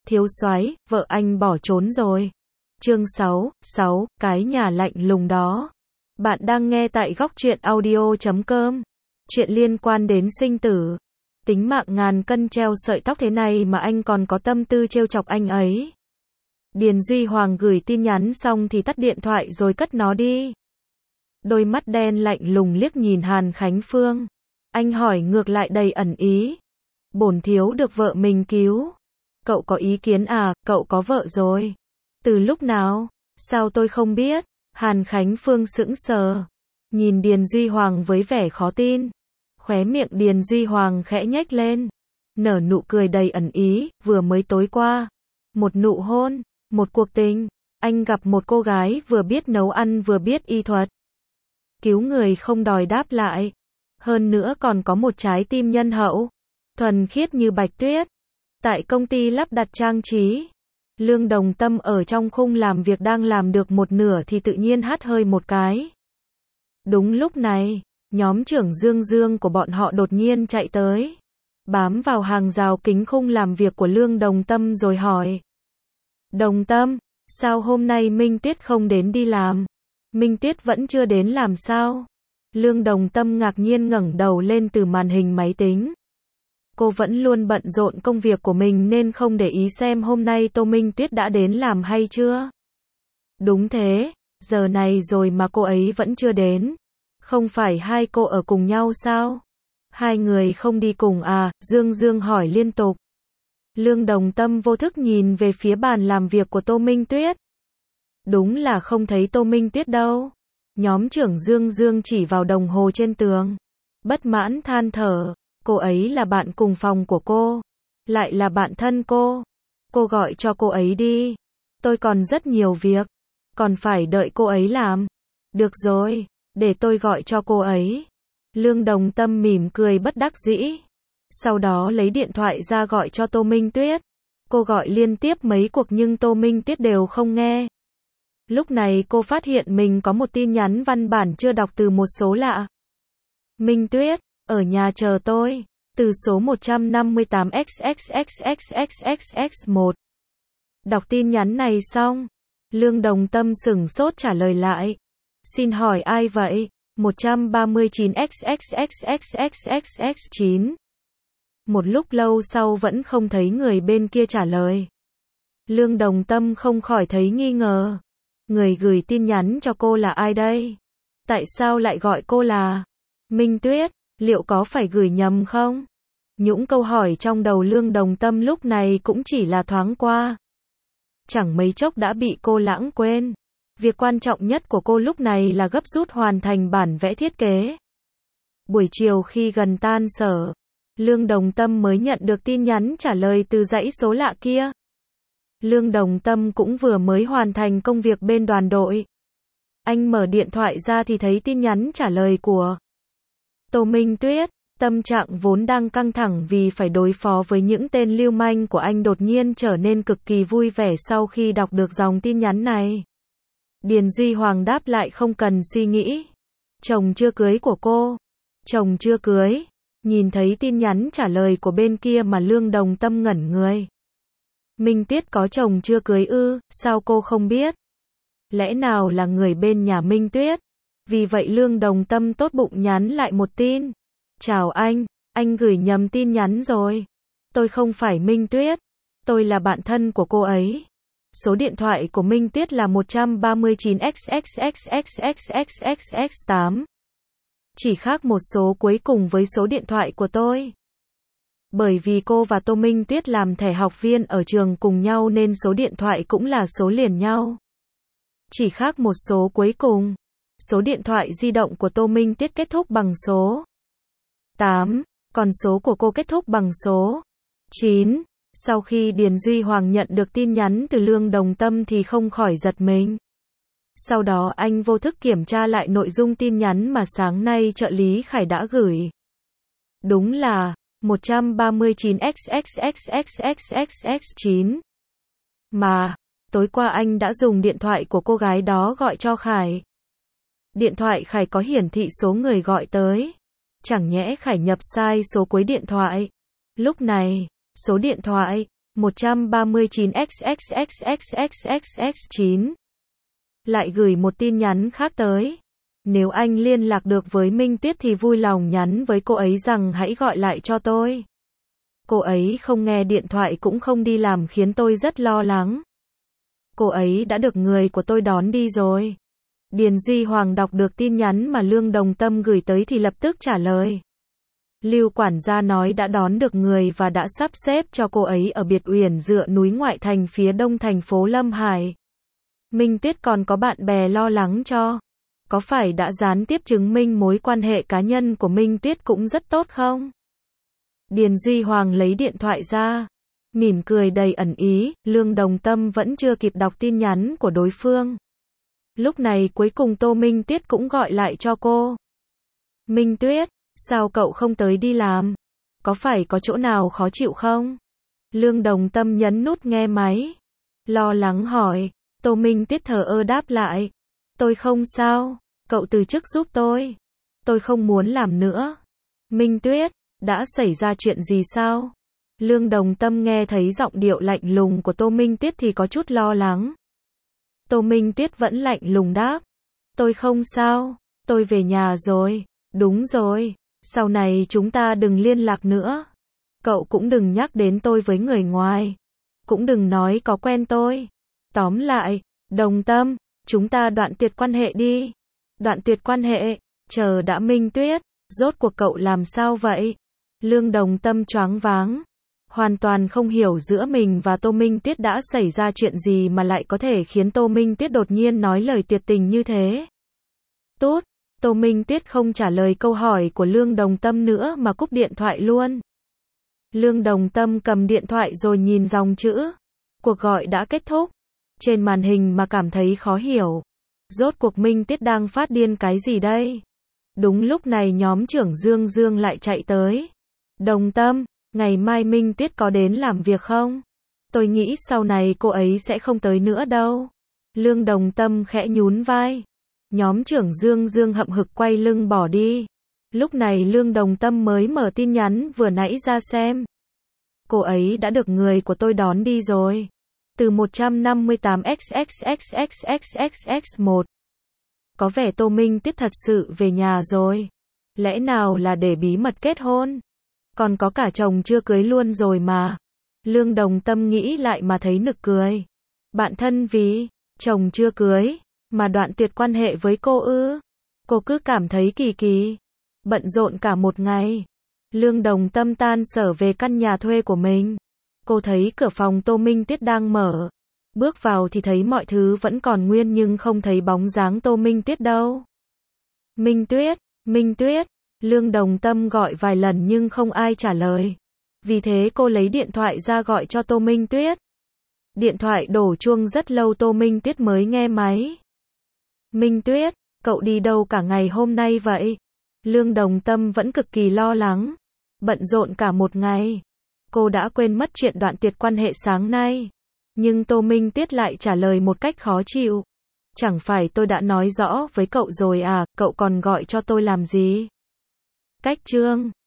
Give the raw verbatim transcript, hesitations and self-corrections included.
Thiếu soái, vợ anh bỏ trốn rồi. Chương sáu, sáu, cái nhà lạnh lùng đó. Bạn đang nghe tại góc truyện audio chấm com. Chuyện liên quan đến sinh tử. Tính mạng ngàn cân treo sợi tóc thế này mà anh còn có tâm tư trêu chọc anh ấy. Điền Duy Hoàng gửi tin nhắn xong thì tắt điện thoại rồi cất nó đi. Đôi mắt đen lạnh lùng liếc nhìn Hàn Khánh Phương. Anh hỏi ngược lại đầy ẩn ý. Bổn thiếu được vợ mình cứu. Cậu có ý kiến à, cậu có vợ rồi. Từ lúc nào? Sao tôi không biết? Hàn Khánh Phương sững sờ. Nhìn Điền Duy Hoàng với vẻ khó tin. Khóe miệng Điền Duy Hoàng khẽ nhếch lên. Nở nụ cười đầy ẩn ý, vừa mới tối qua. Một nụ hôn, một cuộc tình. Anh gặp một cô gái vừa biết nấu ăn vừa biết y thuật. Cứu người không đòi đáp lại. Hơn nữa còn có một trái tim nhân hậu. Thuần khiết như bạch tuyết. Tại công ty lắp đặt trang trí. Lương Đồng Tâm ở trong khung làm việc đang làm được một nửa thì tự nhiên hắt hơi một cái. Đúng lúc này, nhóm trưởng Dương Dương của bọn họ đột nhiên chạy tới. Bám vào hàng rào kính khung làm việc của Lương Đồng Tâm rồi hỏi. Đồng Tâm, sao hôm nay Minh Tuyết không đến đi làm? Minh Tuyết vẫn chưa đến làm sao? Lương Đồng Tâm ngạc nhiên ngẩng đầu lên từ màn hình máy tính. Cô vẫn luôn bận rộn công việc của mình nên không để ý xem hôm nay Tô Minh Tuyết đã đến làm hay chưa. Đúng thế, giờ này rồi mà cô ấy vẫn chưa đến. Không phải hai cô ở cùng nhau sao? Hai người không đi cùng à? Dương Dương hỏi liên tục. Lương Đồng Tâm vô thức nhìn về phía bàn làm việc của Tô Minh Tuyết. Đúng là không thấy Tô Minh Tuyết đâu. Nhóm trưởng Dương Dương chỉ vào đồng hồ trên tường. Bất mãn than thở. Cô ấy là bạn cùng phòng của cô. Lại là bạn thân cô. Cô gọi cho cô ấy đi. Tôi còn rất nhiều việc. Còn phải đợi cô ấy làm. Được rồi, để tôi gọi cho cô ấy. Lương Đồng Tâm mỉm cười bất đắc dĩ. Sau đó lấy điện thoại ra gọi cho Tô Minh Tuyết. Cô gọi liên tiếp mấy cuộc nhưng Tô Minh Tuyết đều không nghe. Lúc này cô phát hiện mình có một tin nhắn văn bản chưa đọc từ một số lạ. Minh Tuyết, ở nhà chờ tôi. Từ số một trăm năm mươi tám x x x x x x x một. Đọc tin nhắn này xong. Lương Đồng Tâm sửng sốt trả lời lại. Xin hỏi ai vậy? một trăm ba mươi chín x x x x x x x chín. Một lúc lâu sau vẫn không thấy người bên kia trả lời. Lương Đồng Tâm không khỏi thấy nghi ngờ. Người gửi tin nhắn cho cô là ai đây? Tại sao lại gọi cô là Minh Tuyết? Liệu có phải gửi nhầm không? Những câu hỏi trong đầu Lương Đồng Tâm lúc này cũng chỉ là thoáng qua. Chẳng mấy chốc đã bị cô lãng quên. Việc quan trọng nhất của cô lúc này là gấp rút hoàn thành bản vẽ thiết kế. Buổi chiều khi gần tan sở, Lương Đồng Tâm mới nhận được tin nhắn trả lời từ dãy số lạ kia. Lương Đồng Tâm cũng vừa mới hoàn thành công việc bên đoàn đội. Anh mở điện thoại ra thì thấy tin nhắn trả lời của Tô Minh Tuyết. Tâm trạng vốn đang căng thẳng vì phải đối phó với những tên lưu manh của anh đột nhiên trở nên cực kỳ vui vẻ sau khi đọc được dòng tin nhắn này. Điền Duy Hoàng đáp lại không cần suy nghĩ. Chồng chưa cưới của cô. Chồng chưa cưới. Nhìn thấy tin nhắn trả lời của bên kia mà Lương Đồng Tâm ngẩn người. Minh Tuyết có chồng chưa cưới ư, sao cô không biết? Lẽ nào là người bên nhà Minh Tuyết? Vì vậy Lương Đồng Tâm tốt bụng nhắn lại một tin. Chào anh, anh gửi nhầm tin nhắn rồi. Tôi không phải Minh Tuyết. Tôi là bạn thân của cô ấy. Số điện thoại của Minh Tuyết là một trăm ba mươi chín x x x x x x x x tám. Chỉ khác một số cuối cùng với số điện thoại của tôi. Bởi vì cô và Tô Minh Tuyết làm thẻ học viên ở trường cùng nhau nên số điện thoại cũng là số liền nhau. Chỉ khác một số cuối cùng. Số điện thoại di động của Tô Minh Tuyết kết thúc bằng số tám, còn số của cô kết thúc bằng số chín. Sau khi Điền Duy Hoàng nhận được tin nhắn từ Lương Đồng Tâm thì không khỏi giật mình. Sau đó anh vô thức kiểm tra lại nội dung tin nhắn mà sáng nay trợ lý Khải đã gửi. Đúng là một trăm ba mươi chín x x x x x x x chín. Mà, tối qua anh đã dùng điện thoại của cô gái đó gọi cho Khải. Điện thoại Khải có hiển thị số người gọi tới. Chẳng nhẽ Khải nhập sai số cuối điện thoại. Lúc này, số điện thoại một trăm ba mươi chín x x x x x x x chín. Lại gửi một tin nhắn khác tới. Nếu anh liên lạc được với Minh Tuyết thì vui lòng nhắn với cô ấy rằng hãy gọi lại cho tôi. Cô ấy không nghe điện thoại cũng không đi làm khiến tôi rất lo lắng. Cô ấy đã được người của tôi đón đi rồi. Điền Duy Hoàng đọc được tin nhắn mà Lương Đồng Tâm gửi tới thì lập tức trả lời. Lưu quản gia nói đã đón được người và đã sắp xếp cho cô ấy ở biệt uyển dựa núi ngoại thành phía đông thành phố Lâm Hải. Minh Tuyết còn có bạn bè lo lắng cho. Có phải đã gián tiếp chứng minh mối quan hệ cá nhân của Minh Tuyết cũng rất tốt không? Điền Duy Hoàng lấy điện thoại ra. Mỉm cười đầy ẩn ý, Lương Đồng Tâm vẫn chưa kịp đọc tin nhắn của đối phương. Lúc này cuối cùng Tô Minh Tuyết cũng gọi lại cho cô. Minh Tuyết, sao cậu không tới đi làm? Có phải có chỗ nào khó chịu không? Lương Đồng Tâm nhấn nút nghe máy. Lo lắng hỏi. Tô Minh Tuyết thờ ơ đáp lại. Tôi không sao, cậu từ chức giúp tôi. Tôi không muốn làm nữa. Minh Tuyết, đã xảy ra chuyện gì sao? Lương Đồng Tâm nghe thấy giọng điệu lạnh lùng của Tô Minh Tuyết thì có chút lo lắng. Tô Minh Tuyết vẫn lạnh lùng đáp. Tôi không sao, tôi về nhà rồi. Đúng rồi, sau này chúng ta đừng liên lạc nữa. Cậu cũng đừng nhắc đến tôi với người ngoài. Cũng đừng nói có quen tôi. Tóm lại, Đồng Tâm, chúng ta đoạn tuyệt quan hệ đi. Đoạn tuyệt quan hệ, chờ đã. Minh Tuyết, rốt cuộc cậu làm sao vậy? Lương Đồng Tâm choáng váng. Hoàn toàn không hiểu giữa mình và Tô Minh Tuyết đã xảy ra chuyện gì mà lại có thể khiến Tô Minh Tuyết đột nhiên nói lời tuyệt tình như thế. Tốt, Tô Minh Tuyết không trả lời câu hỏi của Lương Đồng Tâm nữa mà cúp điện thoại luôn. Lương Đồng Tâm cầm điện thoại rồi nhìn dòng chữ. Cuộc gọi đã kết thúc. Trên màn hình mà cảm thấy khó hiểu. Rốt cuộc Minh Tuyết đang phát điên cái gì đây? Đúng lúc này nhóm trưởng Dương Dương lại chạy tới. Đồng Tâm, ngày mai Minh Tuyết có đến làm việc không? Tôi nghĩ sau này cô ấy sẽ không tới nữa đâu. Lương Đồng Tâm khẽ nhún vai. Nhóm trưởng Dương Dương hậm hực quay lưng bỏ đi. Lúc này Lương Đồng Tâm mới mở tin nhắn vừa nãy ra xem. Cô ấy đã được người của tôi đón đi rồi. Từ một trăm năm mươi tám x x x x x x x một. Có vẻ Tô Minh Tuyết thật sự về nhà rồi. Lẽ nào là để bí mật kết hôn? Còn có cả chồng chưa cưới luôn rồi mà. Lương Đồng Tâm nghĩ lại mà thấy nực cười. Bạn thân vì chồng chưa cưới mà đoạn tuyệt quan hệ với cô ư? Cô cứ cảm thấy kỳ kỳ. Bận rộn cả một ngày. Lương Đồng Tâm tan sở về căn nhà thuê của mình. Cô thấy cửa phòng Tô Minh Tuyết đang mở. Bước vào thì thấy mọi thứ vẫn còn nguyên nhưng không thấy bóng dáng Tô Minh Tuyết đâu. Minh Tuyết, Minh Tuyết. Lương Đồng Tâm gọi vài lần nhưng không ai trả lời. Vì thế cô lấy điện thoại ra gọi cho Tô Minh Tuyết. Điện thoại đổ chuông rất lâu Tô Minh Tuyết mới nghe máy. Minh Tuyết, cậu đi đâu cả ngày hôm nay vậy? Lương Đồng Tâm vẫn cực kỳ lo lắng. Bận rộn cả một ngày. Cô đã quên mất chuyện đoạn tuyệt quan hệ sáng nay. Nhưng Tô Minh Tuyết lại trả lời một cách khó chịu. Chẳng phải tôi đã nói rõ với cậu rồi à, cậu còn gọi cho tôi làm gì? Cách chương